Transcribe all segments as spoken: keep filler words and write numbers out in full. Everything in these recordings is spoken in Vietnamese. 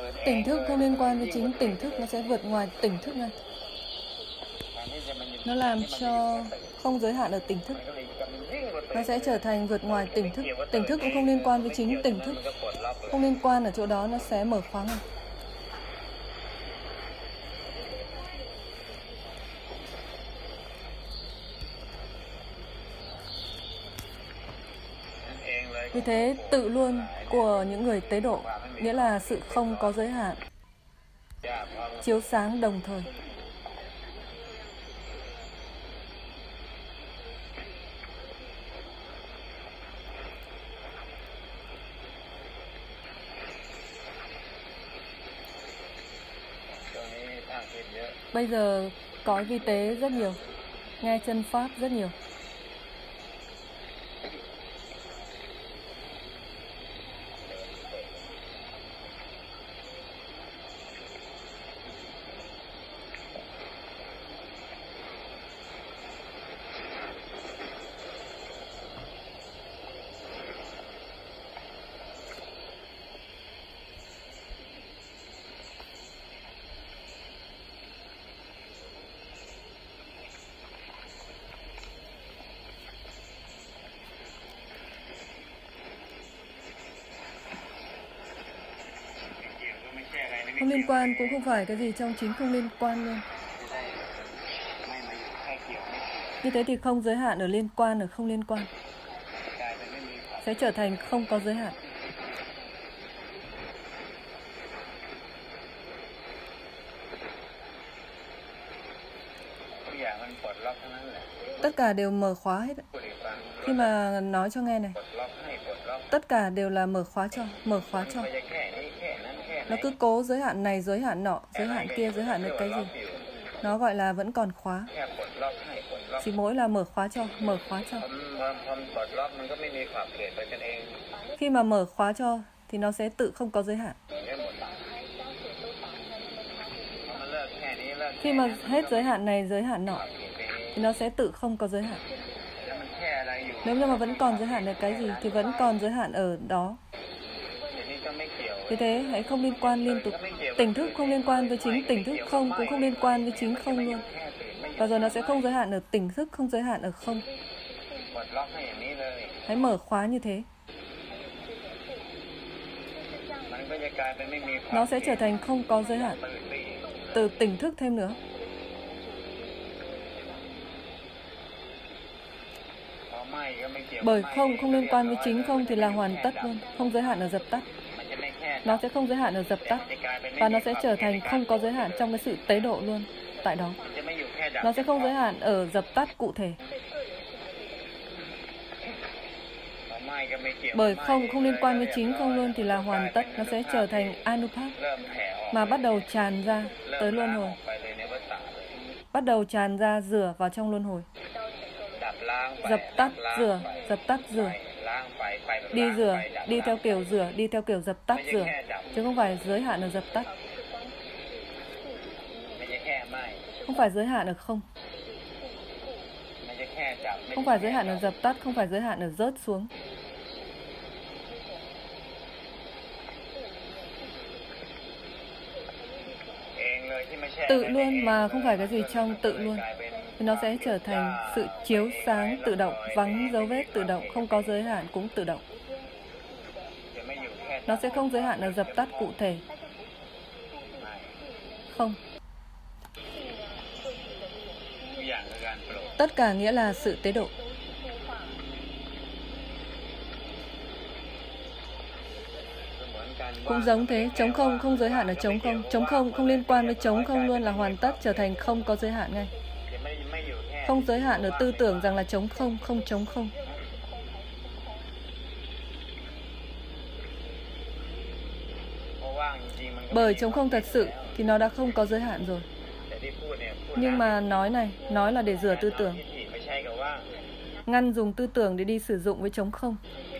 Tỉnh thức không liên quan với chính tỉnh thức, nó sẽ vượt ngoài tỉnh thức ngay. Nó làm cho không giới hạn ở tỉnh thức. Nó sẽ trở thành vượt ngoài tỉnh thức. Tỉnh thức cũng không liên quan với chính tỉnh thức. Không liên quan ở chỗ đó, nó sẽ mở khóa ngay. Vì thế tự luôn của những người tế độ nghĩa là sự không có giới hạn, chiếu sáng đồng thời. Bây giờ cõi vi tế rất nhiều, nghe chân pháp rất nhiều. Không liên quan cũng không phải cái gì trong chính không liên quan luôn. Như thế thì không giới hạn ở liên quan, ở không liên quan sẽ trở thành không có giới hạn. Tất cả đều mở khóa hết. Khi mà nói cho nghe này, tất cả đều là mở khóa cho, mở khóa cho. Nó cứ cố giới hạn này, giới hạn nọ, giới hạn kia, giới hạn được cái gì. Nó gọi là vẫn còn khóa. Chỉ mỗi là mở khóa cho, mở khóa cho. Khi mà mở khóa cho thì nó sẽ tự không có giới hạn. Khi mà hết giới hạn này, giới hạn nọ thì nó sẽ tự không có giới hạn. Nếu như mà vẫn còn giới hạn ở cái gì thì vẫn còn giới hạn ở đó. Vì thế hãy không liên quan liên tục. Tỉnh thức không liên quan với chính tỉnh thức, không cũng không liên quan với chính không luôn. Và rồi nó sẽ không giới hạn ở tỉnh thức, không giới hạn ở không. Hãy mở khóa như thế. Nó sẽ trở thành không có giới hạn. Từ tỉnh thức thêm nữa. Bởi không không liên quan với chính không thì là hoàn tất luôn, không giới hạn ở dập tắt. Nó sẽ không giới hạn ở dập tắt. Và nó sẽ trở thành không có giới hạn trong cái sự tế độ luôn. Tại đó nó sẽ không giới hạn ở dập tắt cụ thể. Bởi không không liên quan với chính không luôn thì là hoàn tất. Nó sẽ trở thành Anupat, mà bắt đầu tràn ra tới luân hồi. Bắt đầu tràn ra rửa vào trong luân hồi. Dập tắt rửa, dập tắt rửa. Đi rửa, đi theo kiểu rửa, đi theo kiểu dập tắt rửa, chứ không phải giới hạn ở dập tắt. Không phải giới hạn ở không. Không phải giới hạn ở dập tắt, không phải giới hạn ở rớt xuống. Tự luôn mà không phải cái gì trong tự luôn thì nó sẽ trở thành sự chiếu sáng tự động, vắng dấu vết tự động, không có giới hạn cũng tự động. Nó sẽ không giới hạn ở dập tắt cụ thể. Không. Tất cả nghĩa là sự tế độ. Cũng giống thế, trống không không giới hạn ở trống không. Trống không không liên quan với trống không luôn là hoàn tất, trở thành không có giới hạn ngay. Không giới hạn ở tư tưởng rằng là trống không, không trống không. Bởi trống không thật sự thì nó đã không có giới hạn rồi. Nhưng mà nói này, nói là để rửa tư tưởng. Ngăn dùng tư tưởng để đi sử dụng với trống không.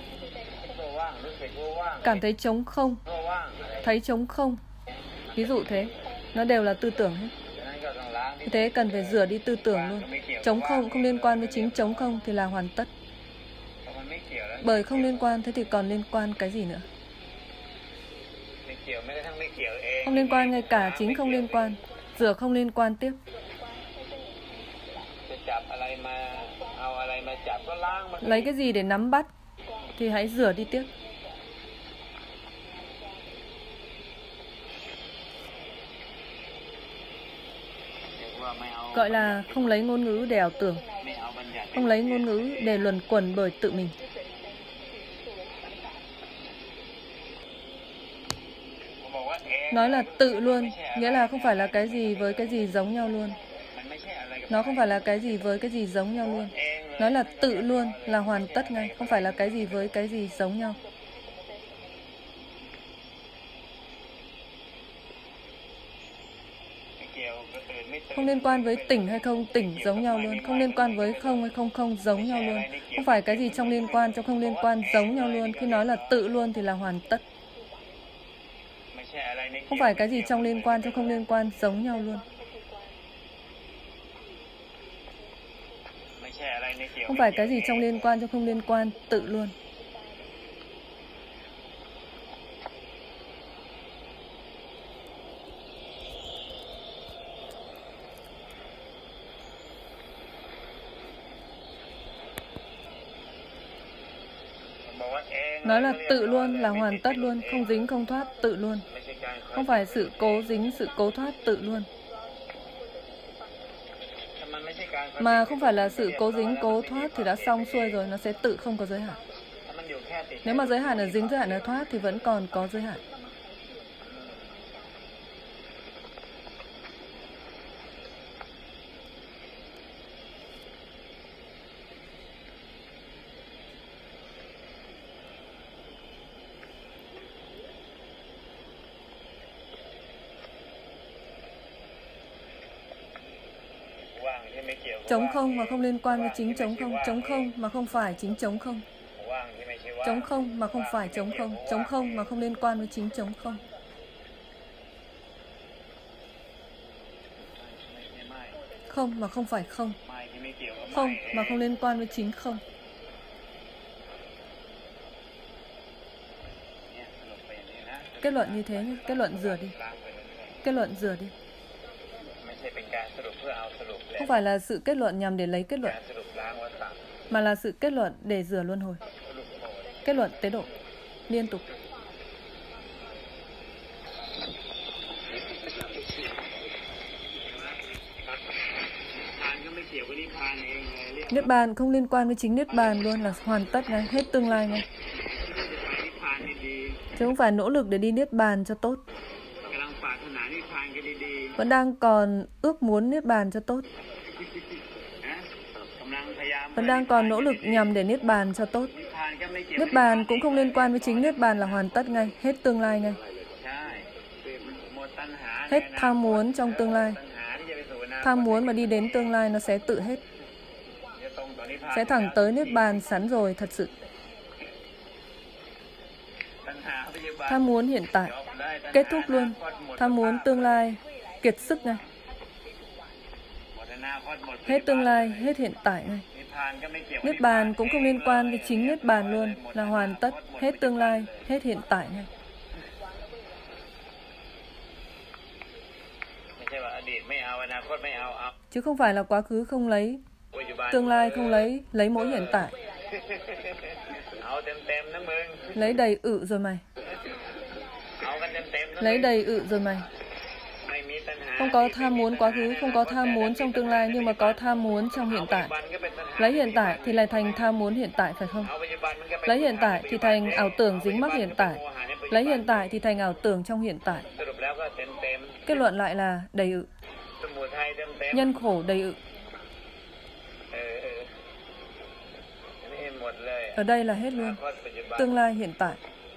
Cảm thấy trống không, thấy trống không. Ví dụ thế, nó đều là tư tưởng hết. Thế cần phải rửa đi tư tưởng luôn. Trống không không liên quan với chính trống không thì là hoàn tất. Bởi không liên quan, thế thì còn liên quan cái gì nữa? Không liên quan, ngay cả chính không liên quan. Rửa không liên quan tiếp. Lấy cái gì để nắm bắt thì hãy rửa đi tiếp. Gọi là không lấy ngôn ngữ để ảo tưởng, không lấy ngôn ngữ để luẩn quẩn bởi tự mình. Nói là tự luôn, nghĩa là không phải là cái gì với cái gì giống nhau luôn. Nó không phải là cái gì với cái gì giống nhau luôn. Nói là tự luôn là hoàn tất ngay, không phải là cái gì với cái gì giống nhau. Không liên quan với tỉnh hay không tỉnh giống nhau luôn. Không liên quan với không hay không không giống nhau luôn. Không phải cái gì trong liên quan trong không liên quan giống nhau luôn. Khi nói là tự luôn thì là hoàn tất. Không phải cái gì trong liên quan trong không liên quan giống nhau luôn. Không phải cái gì trong liên quan trong không liên quan tự luôn. Nói là tự luôn là hoàn tất luôn, không dính không thoát tự luôn. Không phải sự cố dính sự cố thoát tự luôn. Mà không phải là sự cố dính cố thoát thì đã xong xuôi rồi, nó sẽ tự không có giới hạn. Nếu mà giới hạn ở dính, giới hạn ở thoát thì vẫn còn có giới hạn. Trống không mà không liên quan với chính trống không. Trống không mà không phải chính trống không. Trống không mà không phải trống không. Trống không mà không liên quan với chính trống không. Không mà không phải không. Không mà không liên quan với chính không. Kết luận như thế nhé. Kết luận rửa đi. Kết luận rửa đi. Không phải là sự kết luận nhằm để lấy kết luận, mà là sự kết luận để rửa luân hồi. Kết luận tế độ liên tục. Niết bàn không liên quan với chính niết bàn luôn, là hoàn tất ngay, hết tương lai ngay. Chứ không phải nỗ lực để đi niết bàn cho tốt. Vẫn đang còn ước muốn niết bàn cho tốt. Vẫn đang còn nỗ lực nhằm để niết bàn cho tốt. Niết bàn cũng không liên quan với chính niết bàn, là hoàn tất ngay, hết tương lai ngay. Hết tham muốn trong tương lai. Tham muốn mà đi đến tương lai nó sẽ tự hết. Sẽ thẳng tới niết bàn sẵn rồi thật sự. Tham muốn hiện tại kết thúc luôn. Tham muốn tương lai kiệt sức ngay. Hết tương lai, hết hiện tại ngay. Niết bàn cũng không liên quan với chính niết bàn luôn, là hoàn tất, hết tương lai, hết hiện tại ngay. Chứ không phải là quá khứ không lấy, tương lai không lấy, lấy mỗi hiện tại. Lấy đầy ự rồi mày. Lấy đầy ự rồi mày. Không có tham muốn quá khứ, không có tham muốn trong tương lai, nhưng mà có tham muốn trong hiện tại. Lấy hiện tại thì lại thành tham muốn hiện tại, phải không? Lấy hiện tại thì thành ảo tưởng dính mắc hiện tại. Lấy hiện tại thì thành ảo tưởng trong hiện tại. Kết luận lại là đầy ự. Nhân khổ đầy ự. Ở đây là hết luôn. Tương lai hiện tại.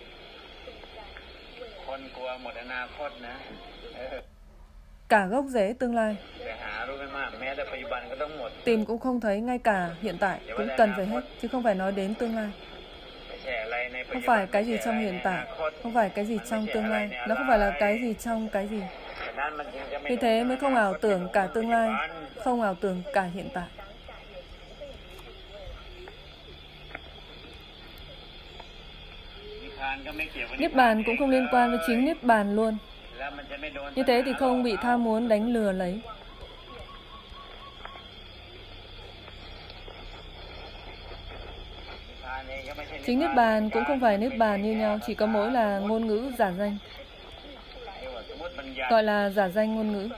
Cả gốc rễ tương lai. Tìm cũng không thấy, ngay cả hiện tại cũng cần phải hết, chứ không phải nói đến tương lai. Không phải cái gì trong hiện tại, không phải cái gì trong tương lai. Nó không phải là cái gì trong cái gì. Vì thế mới không ảo tưởng cả tương lai, không ảo tưởng cả hiện tại. Niết bàn cũng không liên quan với chính Niết bàn luôn. Như thế thì không bị tham muốn đánh lừa lấy. Chính Niết bàn cũng không phải Niết bàn như nhau, chỉ có mỗi là ngôn ngữ giả danh. Gọi là giả danh ngôn ngữ.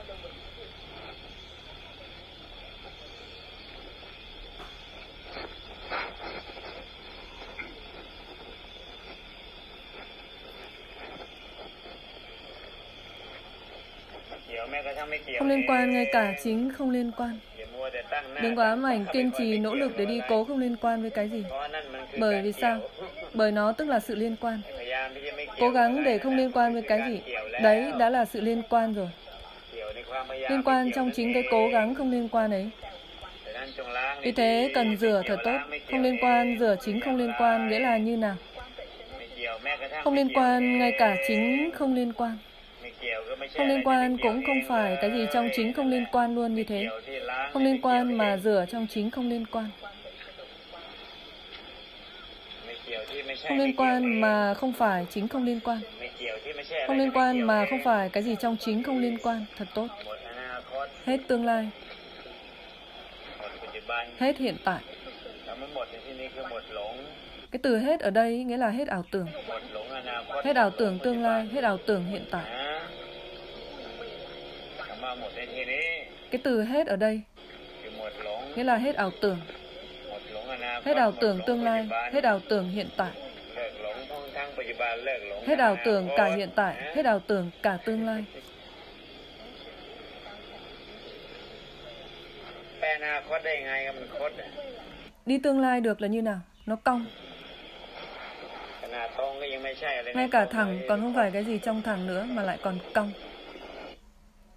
Không liên quan, ngay cả chính không liên quan. Đừng quá ám ảnh kiên trì nỗ lực để đi cố không liên quan với cái gì. Bởi vì sao? Bởi nó tức là sự liên quan. Cố gắng để không liên quan với cái gì, đấy đã là sự liên quan rồi. Liên quan trong chính cái cố gắng không liên quan ấy. Vì thế cần rửa thật tốt. Không liên quan, rửa chính không liên quan nghĩa là như nào? Không liên quan, ngay cả chính không liên quan. Không liên quan cũng không phải cái gì trong chính không liên quan luôn như thế. Không liên quan mà rửa trong chính không liên quan. Không liên quan mà không phải chính không liên quan. Không liên quan mà không phải cái gì trong chính không liên quan. Thật tốt. Hết tương lai. Hết hiện tại. Cái từ hết ở đây nghĩa là hết ảo tưởng. Hết ảo tưởng tương lai, hết ảo tưởng hiện tại. Cái từ hết ở đây nghĩa là hết ảo tưởng. Hết ảo tưởng tương lai, hết ảo tưởng hiện tại. Hết ảo tưởng cả hiện tại, hết ảo tưởng cả tương lai. Đi tương lai được là như nào? Nó cong. Ngay cả thẳng còn không phải cái gì trong thẳng nữa mà lại còn cong.